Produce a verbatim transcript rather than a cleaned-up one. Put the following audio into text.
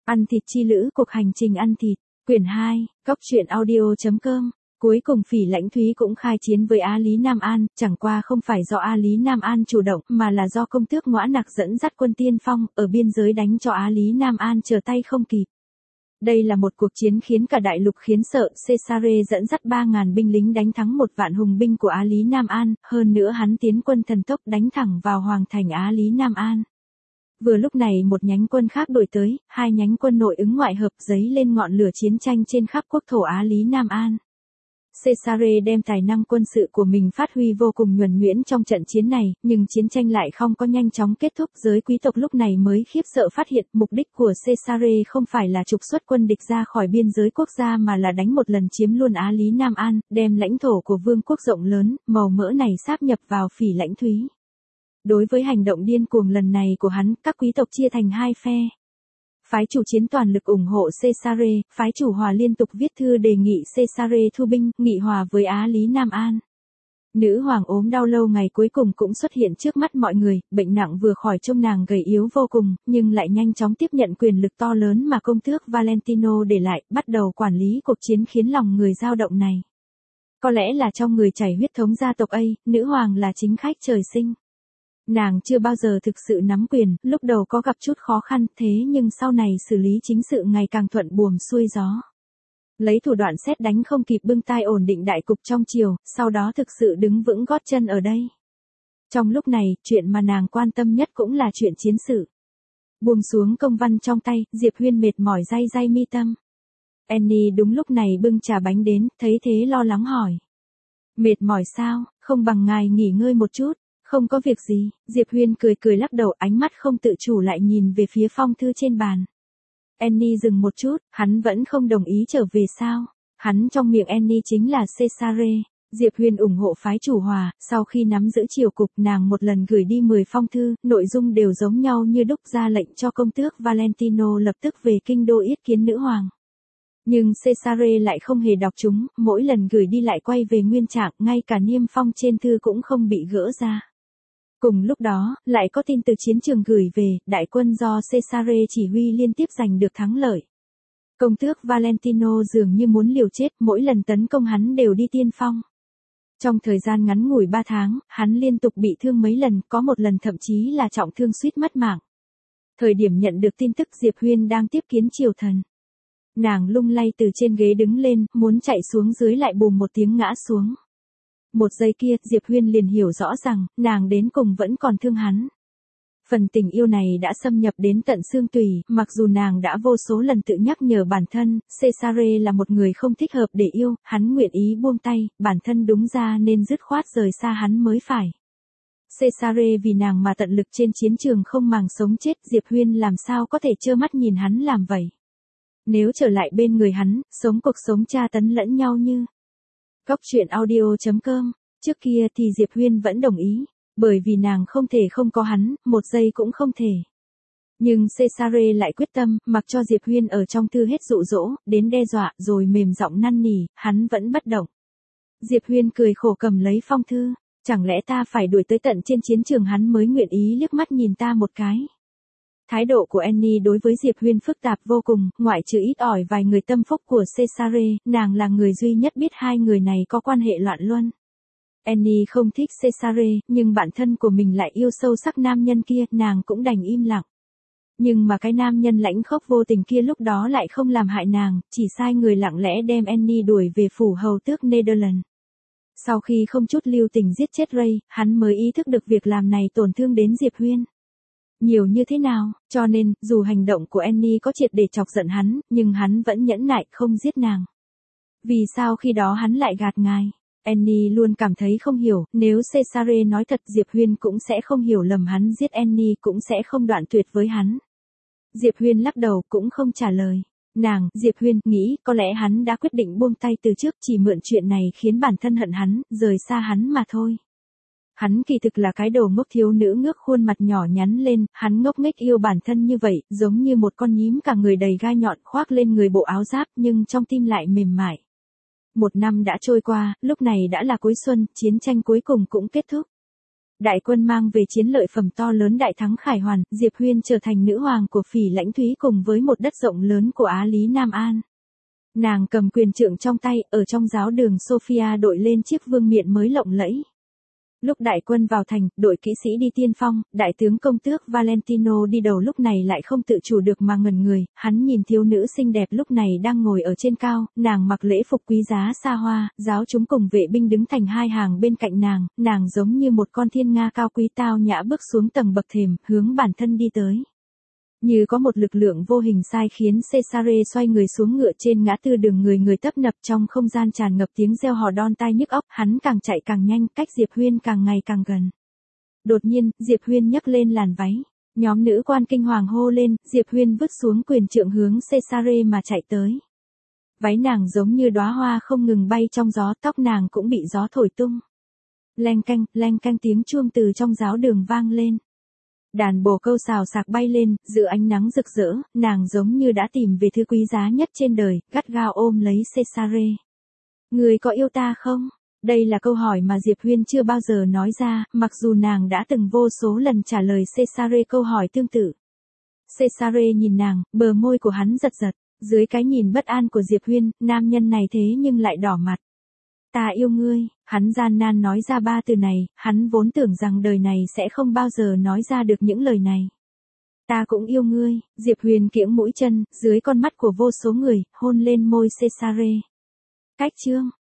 Ăn thịt chi lữ, cuộc hành trình ăn thịt, quyển hai, cóc truyện audio chấm com. Cuối cùng Phỉ Lãnh Thúy cũng khai chiến với Á Lý Nam An, chẳng qua không phải do Á Lý Nam An chủ động, mà là do công tước Ngõa Nặc dẫn dắt quân tiên phong, ở biên giới đánh cho Á Lý Nam An trở tay không kịp. Đây là một cuộc chiến khiến cả đại lục khiến sợ, Caesare dẫn dắt ba ngàn binh lính đánh thắng một vạn hùng binh của Á Lý Nam An, hơn nữa hắn tiến quân thần tốc đánh thẳng vào hoàng thành Á Lý Nam An. Vừa lúc này một nhánh quân khác đổi tới, hai nhánh quân nội ứng ngoại hợp giấy lên ngọn lửa chiến tranh trên khắp quốc thổ Á Lý Nam An. Caesare đem tài năng quân sự của mình phát huy vô cùng nhuần nhuyễn trong trận chiến này, nhưng chiến tranh lại không có nhanh chóng kết thúc. Giới quý tộc lúc này mới khiếp sợ phát hiện mục đích của Caesare không phải là trục xuất quân địch ra khỏi biên giới quốc gia mà là đánh một lần chiếm luôn Á Lý Nam An, đem lãnh thổ của vương quốc rộng lớn, màu mỡ này sáp nhập vào Phỉ Lãnh Thúy. Đối với hành động điên cuồng lần này của hắn, các quý tộc chia thành hai phe. Phái chủ chiến toàn lực ủng hộ Caesare, phái chủ hòa liên tục viết thư đề nghị Caesare thu binh, nghị hòa với Á Lý Nam An. Nữ hoàng ốm đau lâu ngày cuối cùng cũng xuất hiện trước mắt mọi người, bệnh nặng vừa khỏi trông nàng gầy yếu vô cùng, nhưng lại nhanh chóng tiếp nhận quyền lực to lớn mà công tước Valentino để lại, bắt đầu quản lý cuộc chiến khiến lòng người dao động này. Có lẽ là trong người chảy huyết thống gia tộc ấy, nữ hoàng là chính khách trời sinh. Nàng chưa bao giờ thực sự nắm quyền, lúc đầu có gặp chút khó khăn, thế nhưng sau này xử lý chính sự ngày càng thuận buồm xuôi gió. Lấy thủ đoạn sét đánh không kịp bưng tai ổn định đại cục trong triều, sau đó thực sự đứng vững gót chân ở đây. Trong lúc này, chuyện mà nàng quan tâm nhất cũng là chuyện chiến sự. Buông xuống công văn trong tay, Diệp Huyên mệt mỏi day day mi tâm. Annie đúng lúc này bưng trà bánh đến, thấy thế lo lắng hỏi. Mệt mỏi sao, không bằng ngài nghỉ ngơi một chút. Không có việc gì, Diệp Huyên cười cười lắc đầu, ánh mắt không tự chủ lại nhìn về phía phong thư trên bàn. Annie dừng một chút, hắn vẫn không đồng ý trở về sao? Hắn trong miệng Annie chính là Caesare. Diệp Huyên ủng hộ phái chủ hòa, sau khi nắm giữ triều cục nàng một lần gửi đi mười phong thư, nội dung đều giống nhau như đúc, ra lệnh cho công tước Valentino lập tức về kinh đô yết kiến nữ hoàng. Nhưng Caesare lại không hề đọc chúng, mỗi lần gửi đi lại quay về nguyên trạng, ngay cả niêm phong trên thư cũng không bị gỡ ra. Cùng lúc đó, lại có tin từ chiến trường gửi về, đại quân do Caesare chỉ huy liên tiếp giành được thắng lợi. Công tước Valentino dường như muốn liều chết, mỗi lần tấn công hắn đều đi tiên phong. Trong thời gian ngắn ngủi ba tháng, hắn liên tục bị thương mấy lần, có một lần thậm chí là trọng thương suýt mất mạng. Thời điểm nhận được tin tức Diệp Huyên đang tiếp kiến triều thần. Nàng lung lay từ trên ghế đứng lên, muốn chạy xuống dưới lại bùm một tiếng ngã xuống. Một giây kia, Diệp Huyên liền hiểu rõ rằng, nàng đến cùng vẫn còn thương hắn. Phần tình yêu này đã xâm nhập đến tận xương tùy, mặc dù nàng đã vô số lần tự nhắc nhở bản thân, Caesare là một người không thích hợp để yêu, hắn nguyện ý buông tay, bản thân đúng ra nên dứt khoát rời xa hắn mới phải. Caesare vì nàng mà tận lực trên chiến trường không màng sống chết, Diệp Huyên làm sao có thể trơ mắt nhìn hắn làm vậy. Nếu trở lại bên người hắn, sống cuộc sống tra tấn lẫn nhau như... Cóc truyện audio chấm com. Trước kia thì Diệp Huyên vẫn đồng ý, bởi vì nàng không thể không có hắn, một giây cũng không thể. Nhưng Caesare lại quyết tâm, mặc cho Diệp Huyên ở trong thư hết dụ dỗ, đến đe dọa, rồi mềm giọng năn nỉ, hắn vẫn bất động. Diệp Huyên cười khổ cầm lấy phong thư, chẳng lẽ ta phải đuổi tới tận trên chiến trường hắn mới nguyện ý liếc mắt nhìn ta một cái. Thái độ của Annie đối với Diệp Huyên phức tạp vô cùng, ngoại trừ ít ỏi vài người tâm phúc của Caesare, nàng là người duy nhất biết hai người này có quan hệ loạn luân. Annie không thích Caesare, nhưng bản thân của mình lại yêu sâu sắc nam nhân kia, nàng cũng đành im lặng. Nhưng mà cái nam nhân lãnh khốc vô tình kia lúc đó lại không làm hại nàng, chỉ sai người lặng lẽ đem Annie đuổi về phủ hầu tước Netherlands. Sau khi không chút lưu tình giết chết Ray, hắn mới ý thức được việc làm này tổn thương đến Diệp Huyên. Nhiều như thế nào, cho nên, dù hành động của Annie có triệt để chọc giận hắn, nhưng hắn vẫn nhẫn nại không giết nàng. Vì sao khi đó hắn lại gạt ngài? Annie luôn cảm thấy không hiểu, nếu Caesare nói thật Diệp Huyên cũng sẽ không hiểu lầm hắn giết Annie, cũng sẽ không đoạn tuyệt với hắn. Diệp Huyên lắc đầu cũng không trả lời. Nàng, Diệp Huyên, nghĩ có lẽ hắn đã quyết định buông tay từ trước, chỉ mượn chuyện này khiến bản thân hận hắn, rời xa hắn mà thôi. Hắn kỳ thực là cái đồ ngốc thiếu nữ ngước khuôn mặt nhỏ nhắn lên, hắn ngốc nghếch yêu bản thân như vậy, giống như một con nhím cả người đầy gai nhọn khoác lên người bộ áo giáp nhưng trong tim lại mềm mại. Một năm đã trôi qua, lúc này đã là cuối xuân, chiến tranh cuối cùng cũng kết thúc. Đại quân mang về chiến lợi phẩm to lớn đại thắng khải hoàn, Diệp Huyên trở thành nữ hoàng của Phỉ Lãnh Thúy cùng với một đất rộng lớn của Á Lý Nam An. Nàng cầm quyền trượng trong tay, ở trong giáo đường Sophia đội lên chiếc vương miện mới lộng lẫy. Lúc đại quân vào thành, đội kỵ sĩ đi tiên phong, đại tướng công tước Valentino đi đầu lúc này lại không tự chủ được mà ngẩn người, hắn nhìn thiếu nữ xinh đẹp lúc này đang ngồi ở trên cao, nàng mặc lễ phục quý giá xa hoa, giáo chúng cùng vệ binh đứng thành hai hàng bên cạnh nàng, nàng giống như một con thiên nga cao quý tao nhã bước xuống tầng bậc thềm, hướng bản thân đi tới. Như có một lực lượng vô hình sai khiến Cesare xoay người xuống ngựa trên ngã tư đường, người người tấp nập trong không gian tràn ngập tiếng reo hò đon tai nhức óc, hắn càng chạy càng nhanh, cách Diệp Huyên càng ngày càng gần. Đột nhiên, Diệp Huyên nhấc lên làn váy. Nhóm nữ quan kinh hoàng hô lên, Diệp Huyên vứt xuống quyền trượng hướng Cesare mà chạy tới. Váy nàng giống như đóa hoa không ngừng bay trong gió, tóc nàng cũng bị gió thổi tung. Leng canh, leng canh tiếng chuông từ trong giáo đường vang lên. Đàn bồ câu xào xạc bay lên, giữa ánh nắng rực rỡ, nàng giống như đã tìm về thứ quý giá nhất trên đời, gắt gao ôm lấy Cesare. Người có yêu ta không? Đây là câu hỏi mà Diệp Huyên chưa bao giờ nói ra, mặc dù nàng đã từng vô số lần trả lời Cesare câu hỏi tương tự. Cesare nhìn nàng, bờ môi của hắn giật giật, dưới cái nhìn bất an của Diệp Huyên, nam nhân này thế nhưng lại đỏ mặt. Ta yêu ngươi, hắn gian nan nói ra ba từ này, hắn vốn tưởng rằng đời này sẽ không bao giờ nói ra được những lời này. Ta cũng yêu ngươi, Diệp Huyền kiễng mũi chân, dưới con mắt của vô số người, hôn lên môi Cesare. Cách chương,